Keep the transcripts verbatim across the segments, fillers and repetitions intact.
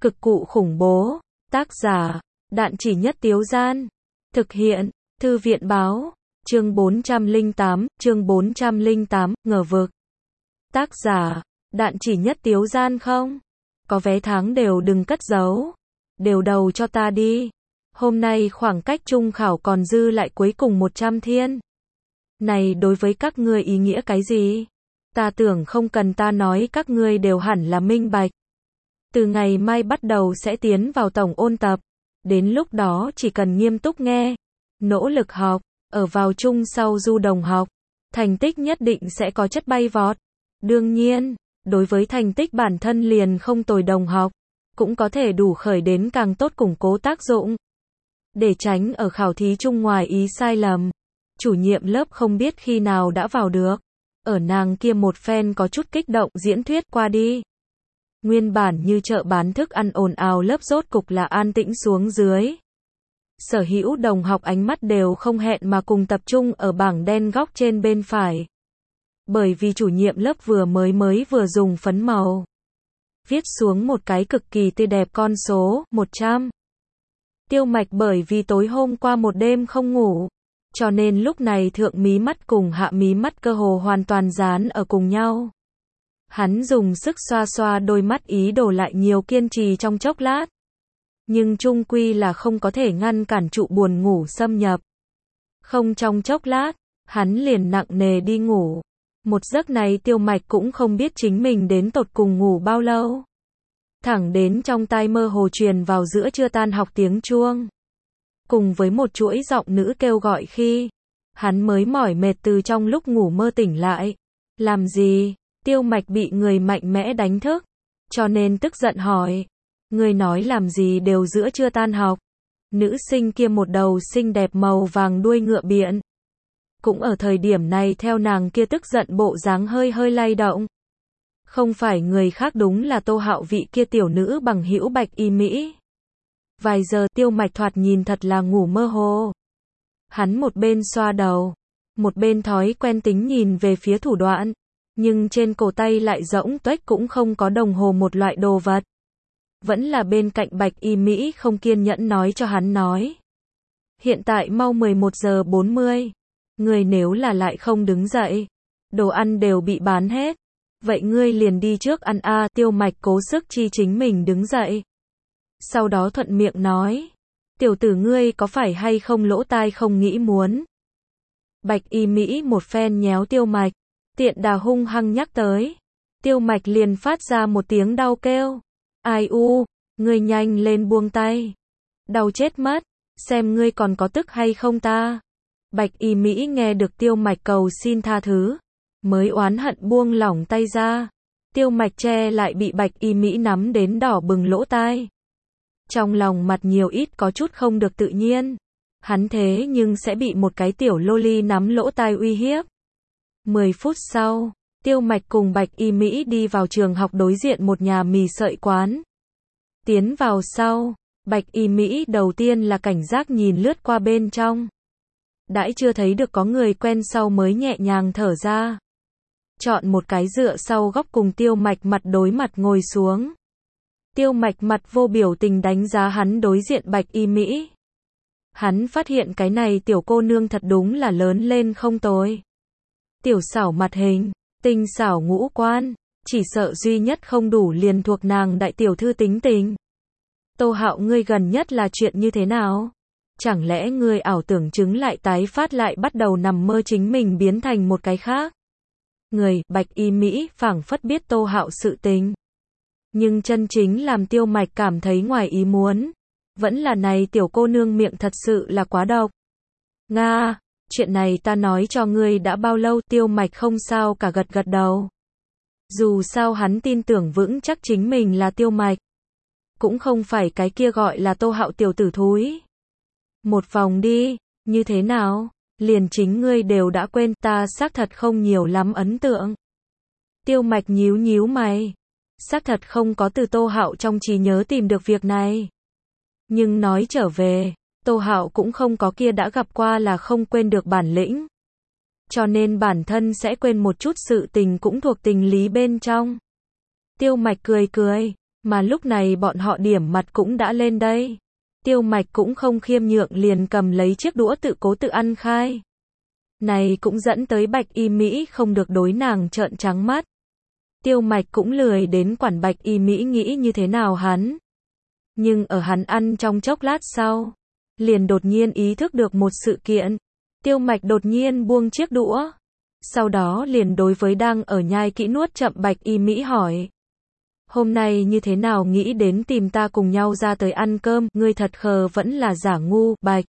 Cực cụ khủng bố. Tác giả, Đạn Chỉ Nhất Tiếu Gian. Thực hiện, Thư viện Báo. Chương bốn trăm lẻ tám, chương bốn trăm lẻ tám, ngờ vực. Tác giả, Đạn Chỉ Nhất Tiếu Gian không? Có vé tháng đều đừng cất giấu. Đều đầu cho ta đi. Hôm nay khoảng cách trung khảo còn dư lại cuối cùng một trăm thiên. Này đối với các ngươi ý nghĩa cái gì? Ta tưởng không cần ta nói các ngươi đều hẳn là minh bạch. Từ ngày mai bắt đầu sẽ tiến vào tổng ôn tập. Đến lúc đó chỉ cần nghiêm túc nghe, nỗ lực học, ở vào chung sau du đồng học, thành tích nhất định sẽ có chất bay vọt. Đương nhiên, đối với thành tích bản thân liền không tồi đồng học, cũng có thể đủ khởi đến càng tốt củng cố tác dụng. Để tránh ở khảo thí chung ngoài ý sai lầm, chủ nhiệm lớp không biết khi nào đã vào được. Ở nàng kia một phen có chút kích động diễn thuyết qua đi. Nguyên bản như chợ bán thức ăn ồn ào lớp rốt cục là an tĩnh xuống dưới. Sở hữu đồng học ánh mắt đều không hẹn mà cùng tập trung ở bảng đen góc trên bên phải. Bởi vì chủ nhiệm lớp vừa mới mới vừa dùng phấn màu viết xuống một cái cực kỳ tươi đẹp con số, một trăm. Tiêu Mạch bởi vì tối hôm qua một đêm không ngủ, cho nên lúc này thượng mí mắt cùng hạ mí mắt cơ hồ hoàn toàn dán ở cùng nhau. Hắn dùng sức xoa xoa đôi mắt ý đồ lại nhiều kiên trì trong chốc lát. Nhưng chung quy là không có thể ngăn cản trụ buồn ngủ xâm nhập. Không trong chốc lát, hắn liền nặng nề đi ngủ. Một giấc này Tiêu Mạch cũng không biết chính mình đến tột cùng ngủ bao lâu. Thẳng đến trong tai mơ hồ truyền vào giữa trưa tan học tiếng chuông. Cùng với một chuỗi giọng nữ kêu gọi khi, hắn mới mỏi mệt từ trong lúc ngủ mơ tỉnh lại. Làm gì? Tiêu Mạch bị người mạnh mẽ đánh thức, cho nên tức giận hỏi. Người nói làm gì đều giữa trưa tan học. Nữ sinh kia một đầu xinh đẹp màu vàng đuôi ngựa biện. Cũng ở thời điểm này theo nàng kia tức giận bộ dáng hơi hơi lay động. Không phải người khác đúng là Tô Hạo vị kia tiểu nữ bằng hữu Bạch Y Mỹ. Vài giờ Tiêu Mạch thoạt nhìn thật là ngủ mơ hồ. Hắn một bên xoa đầu, một bên thói quen tính nhìn về phía thủ đoạn. Nhưng trên cổ tay lại rỗng tuếch cũng không có đồng hồ một loại đồ vật. Vẫn là bên cạnh Bạch Y Mỹ không kiên nhẫn nói cho hắn nói. Hiện tại mau mười một giờ bốn mươi. Ngươi nếu là lại không đứng dậy, đồ ăn đều bị bán hết. Vậy ngươi liền đi trước ăn a. À, Tiêu Mạch cố sức chi chính mình đứng dậy. Sau đó thuận miệng nói. Tiểu tử ngươi có phải hay không lỗ tai không nghĩ muốn. Bạch Y Mỹ một phen nhéo Tiêu Mạch. Tiện đà hung hăng nhắc tới. Tiêu Mạch liền phát ra một tiếng đau kêu. Ai u, ngươi nhanh lên buông tay. Đau chết mất, xem ngươi còn có tức hay không ta. Bạch Y Mỹ nghe được Tiêu Mạch cầu xin tha thứ, mới oán hận buông lỏng tay ra. Tiêu Mạch che lại bị Bạch Y Mỹ nắm đến đỏ bừng lỗ tai. Trong lòng mặt nhiều ít có chút không được tự nhiên. Hắn thế nhưng sẽ bị một cái tiểu loli nắm lỗ tai uy hiếp. Mười phút sau, Tiêu Mạch cùng Bạch Y Mỹ đi vào trường học đối diện một nhà mì sợi quán. Tiến vào sau, Bạch Y Mỹ đầu tiên là cảnh giác nhìn lướt qua bên trong. Đãi chưa thấy được có người quen sau mới nhẹ nhàng thở ra. Chọn một cái dựa sau góc cùng Tiêu Mạch mặt đối mặt ngồi xuống. Tiêu Mạch mặt vô biểu tình đánh giá hắn đối diện Bạch Y Mỹ. Hắn phát hiện cái này tiểu cô nương thật đúng là lớn lên không tồi. Tiểu xảo mặt hình, tinh xảo ngũ quan, chỉ sợ duy nhất không đủ liền thuộc nàng đại tiểu thư tính tình. Tô Hạo ngươi gần nhất là chuyện như thế nào? Chẳng lẽ ngươi ảo tưởng chứng lại tái phát lại bắt đầu nằm mơ chính mình biến thành một cái khác? Người, Bạch Y Mỹ phảng phất biết Tô Hạo sự tình. Nhưng chân chính làm Tiêu Mạch cảm thấy ngoài ý muốn. Vẫn là này tiểu cô nương miệng thật sự là quá độc. Nga, chuyện này ta nói cho ngươi đã bao lâu? Tiêu Mạch không sao cả gật gật đầu. Dù sao hắn tin tưởng vững chắc chính mình là Tiêu Mạch. Cũng không phải cái kia gọi là Tô Hạo tiểu tử thúi. Một vòng đi, như thế nào? Liền chính ngươi đều đã quên, ta xác thật không nhiều lắm ấn tượng. Tiêu Mạch nhíu nhíu mày. Xác thật không có từ Tô Hạo trong trí nhớ tìm được việc này. Nhưng nói trở về, Tô Hạo cũng không có kia đã gặp qua là không quên được bản lĩnh. Cho nên bản thân sẽ quên một chút sự tình cũng thuộc tình lý bên trong. Tiêu Mạch cười cười, Mà lúc này bọn họ điểm mặt cũng đã lên đây. Tiêu Mạch cũng không khiêm nhượng liền cầm lấy chiếc đũa tự cố tự ăn khai. Này cũng dẫn tới Bạch Y Mỹ không được đối nàng trợn trắng mắt. Tiêu Mạch cũng lười đến quản Bạch Y Mỹ nghĩ như thế nào hắn. Nhưng ở hắn ăn trong chốc lát sau, liền đột nhiên ý thức được một sự kiện. Tiêu Mạch đột nhiên buông chiếc đũa. Sau đó liền đối với đang ở nhai kỹ nuốt chậm Bạch Y Mỹ hỏi. Hôm nay như thế nào nghĩ đến tìm ta cùng nhau ra tới ăn cơm, ngươi thật khờ vẫn là giả ngu, Bạch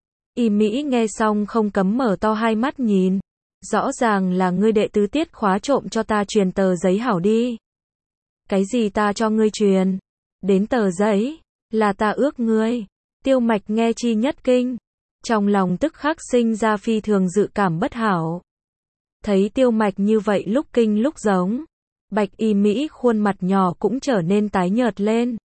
Y Mỹ nghe xong không cấm mở to hai mắt nhìn. Rõ ràng là ngươi đệ tứ tiết khóa trộm cho ta truyền tờ giấy hảo đi. Cái gì ta cho ngươi truyền? Đến tờ giấy, là ta ước ngươi. Tiêu Mạch nghe chi nhất kinh. Trong lòng tức khắc sinh ra phi thường dự cảm bất hảo. Thấy Tiêu Mạch như vậy lúc kinh lúc giống. Bạch Y Mỹ khuôn mặt nhỏ cũng trở nên tái nhợt lên.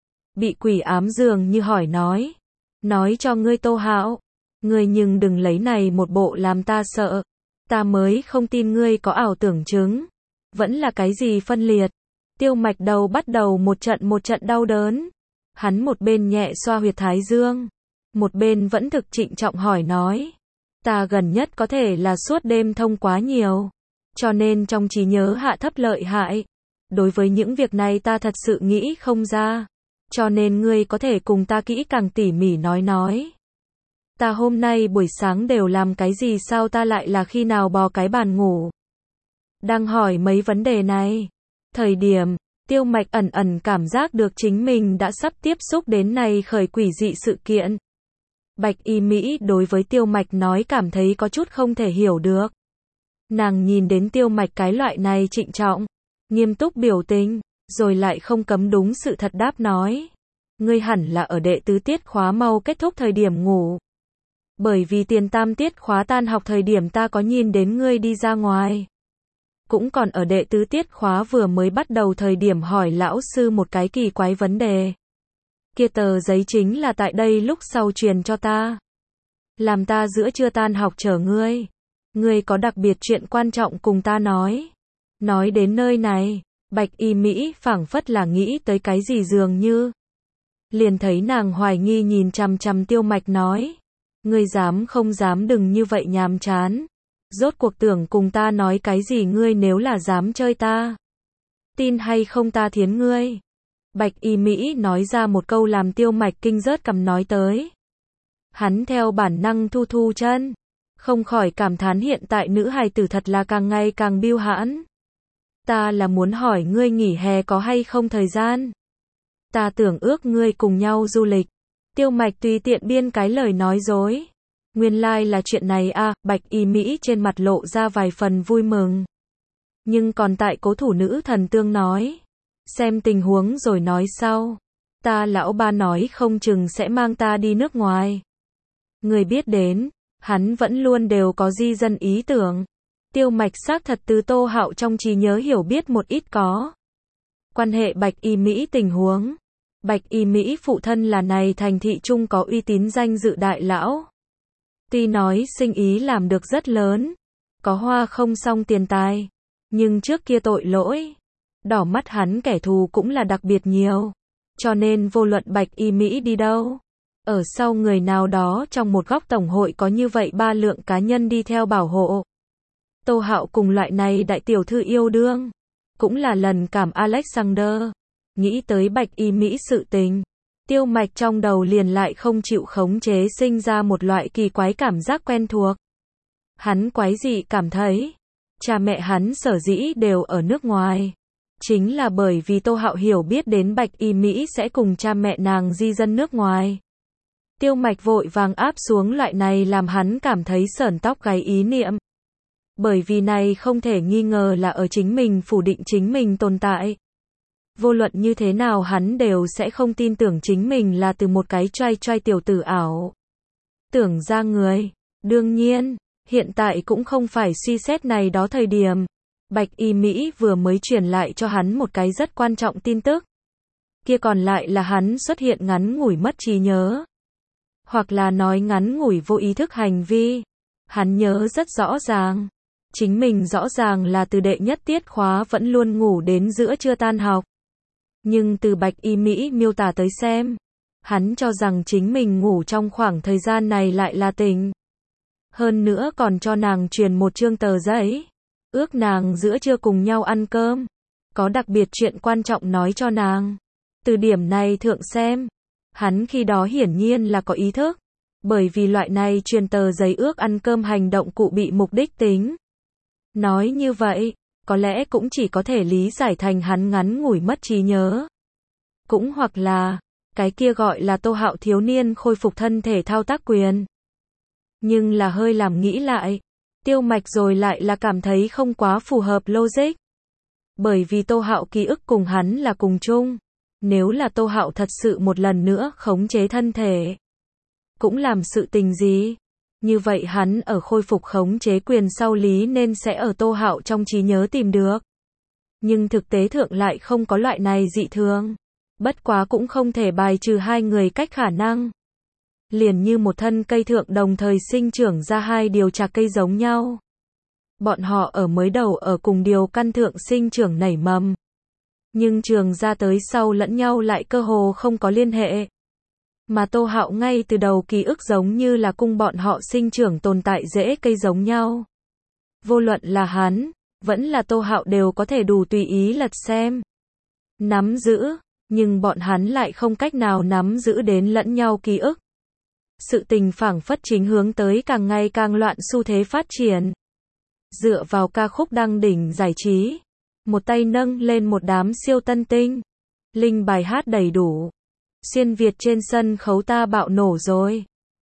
Bị quỷ ám dường như hỏi nói. Nói cho ngươi Tô Hạo. Ngươi nhưng đừng lấy này một bộ làm ta sợ. Ta mới không tin ngươi có ảo tưởng chứng. Vẫn là cái gì phân liệt. Tiêu Mạch đầu bắt đầu một trận một trận đau đớn. Hắn một bên nhẹ xoa huyệt thái dương. Một bên vẫn thực trịnh trọng hỏi nói. Ta gần nhất có thể là suốt đêm thông quá nhiều. Cho nên trong trí nhớ hạ thấp lợi hại. Đối với những việc này ta thật sự nghĩ không ra. Cho nên ngươi có thể cùng ta kỹ càng tỉ mỉ nói nói. Ta hôm nay buổi sáng đều làm cái gì sao ta lại là khi nào bò cái bàn ngủ. Đang hỏi mấy vấn đề này. Thời điểm, Tiêu Mạch ẩn ẩn cảm giác được chính mình đã sắp tiếp xúc đến này khởi quỷ dị sự kiện. Bạch Y Mỹ đối với Tiêu Mạch nói cảm thấy có chút không thể hiểu được. Nàng nhìn đến Tiêu Mạch cái loại này trịnh trọng, nghiêm túc biểu tình, rồi lại không cấm đúng sự thật đáp nói. Ngươi hẳn là ở đệ tứ tiết khóa mau kết thúc thời điểm ngủ. Bởi vì tiền tam tiết khóa tan học thời điểm ta có nhìn đến ngươi đi ra ngoài. Cũng còn ở đệ tứ tiết khóa vừa mới bắt đầu thời điểm hỏi lão sư một cái kỳ quái vấn đề. Kia tờ giấy chính là tại đây lúc sau truyền cho ta. Làm ta giữa trưa tan học chờ ngươi. Ngươi có đặc biệt chuyện quan trọng cùng ta nói. Nói đến nơi này, Bạch Y Mỹ phảng phất là nghĩ tới cái gì dường như. Liền thấy nàng hoài nghi nhìn chằm chằm Tiêu Mạch nói. Ngươi dám không dám đừng như vậy nhàm chán. Rốt cuộc tưởng cùng ta nói cái gì ngươi nếu là dám chơi ta. Tin hay không ta thiến ngươi. Bạch Y Mỹ nói ra một câu làm Tiêu Mạch kinh rớt cằm nói tới. Hắn theo bản năng thu thu chân. Không khỏi cảm thán hiện tại nữ hài tử thật là càng ngày càng biêu hãn. Ta là muốn hỏi ngươi nghỉ hè có hay không thời gian. Ta tưởng ước ngươi cùng nhau du lịch. Tiêu Mạch tùy tiện biên cái lời nói dối. Nguyên lai like là chuyện này à, Bạch Y Mỹ trên mặt lộ ra vài phần vui mừng. Nhưng còn tại cố thủ nữ thần tương nói. Xem tình huống rồi nói sau. Ta lão ba nói không chừng sẽ mang ta đi nước ngoài. Người biết đến, hắn vẫn luôn đều có di dân ý tưởng. Tiêu Mạch xác thật từ Tô Hạo trong trí nhớ hiểu biết một ít có. Quan hệ Bạch Y Mỹ tình huống. Bạch Y Mỹ phụ thân là này thành thị trung có uy tín danh dự đại lão. Tuy nói sinh ý làm được rất lớn, có hoa không xong tiền tài, nhưng trước kia tội lỗi, đỏ mắt hắn kẻ thù cũng là đặc biệt nhiều. Cho nên vô luận Bạch Y Mỹ đi đâu, ở sau người nào đó trong một góc tổng hội có như vậy ba lượng cá nhân đi theo bảo hộ. Tô Hạo cùng loại này đại tiểu thư yêu đương, cũng là lần cảm Alexander. Nghĩ tới Bạch Y Mỹ sự tình, Tiêu Mạch trong đầu liền lại không chịu khống chế sinh ra một loại kỳ quái cảm giác quen thuộc. Hắn quái dị cảm thấy, cha mẹ hắn sở dĩ đều ở nước ngoài. Chính là bởi vì Tô Hạo hiểu biết đến Bạch Y Mỹ sẽ cùng cha mẹ nàng di dân nước ngoài. Tiêu Mạch vội vàng áp xuống loại này làm hắn cảm thấy sởn tóc gáy ý niệm. Bởi vì này không thể nghi ngờ là ở chính mình phủ định chính mình tồn tại. Vô luận như thế nào hắn đều sẽ không tin tưởng chính mình là từ một cái trai trai tiểu tử ảo. Tưởng ra người. Đương nhiên, hiện tại cũng không phải suy xét này đó thời điểm. Bạch Y Mỹ vừa mới truyền lại cho hắn một cái rất quan trọng tin tức. Kia còn lại là hắn xuất hiện ngắn ngủi mất trí nhớ. Hoặc là nói ngắn ngủi vô ý thức hành vi. Hắn nhớ rất rõ ràng. Chính mình rõ ràng là từ đệ nhất tiết khóa vẫn luôn ngủ đến giữa trưa tan học. Nhưng từ Bạch Y Mỹ miêu tả tới xem, hắn cho rằng chính mình ngủ trong khoảng thời gian này lại là tỉnh. Hơn nữa còn cho nàng truyền một chương tờ giấy, ước nàng giữa trưa cùng nhau ăn cơm, có đặc biệt chuyện quan trọng nói cho nàng. Từ điểm này thượng xem, hắn khi đó hiển nhiên là có ý thức, bởi vì loại này truyền tờ giấy ước ăn cơm hành động cụ bị mục đích tính. Nói như vậy, có lẽ cũng chỉ có thể lý giải thành hắn ngắn ngủi mất trí nhớ. Cũng hoặc là, cái kia gọi là Tô Hạo thiếu niên khôi phục thân thể thao tác quyền. Nhưng là hơi làm nghĩ lại, Tiêu Mạch rồi lại là cảm thấy không quá phù hợp logic. Bởi vì Tô Hạo ký ức cùng hắn là cùng chung. Nếu là Tô Hạo thật sự một lần nữa khống chế thân thể, cũng làm sự tình gì, như vậy hắn ở khôi phục khống chế quyền sau lý nên sẽ ở Tô Hạo trong trí nhớ tìm được. Nhưng thực tế thượng lại không có loại này dị thường. Bất quá cũng không thể bài trừ hai người cách khả năng. Liền như một thân cây thượng đồng thời sinh trưởng ra hai điều trạc cây giống nhau. Bọn họ ở mới đầu ở cùng điều căn thượng sinh trưởng nảy mầm. Nhưng trường ra tới sau lẫn nhau lại cơ hồ không có liên hệ. Mà Tô Hạo ngay từ đầu ký ức giống như là cung bọn họ sinh trưởng tồn tại rễ cây giống nhau. Vô luận là hắn, vẫn là Tô Hạo đều có thể đủ tùy ý lật xem, nắm giữ, nhưng bọn hắn lại không cách nào nắm giữ đến lẫn nhau ký ức. Sự tình phảng phất chính hướng tới càng ngày càng loạn xu thế phát triển. Dựa vào ca khúc đăng đỉnh giải trí, một tay nâng lên một đám siêu tân tinh, linh bài hát đầy đủ. Xuyên Việt trên sân khấu ta bạo nổ rồi.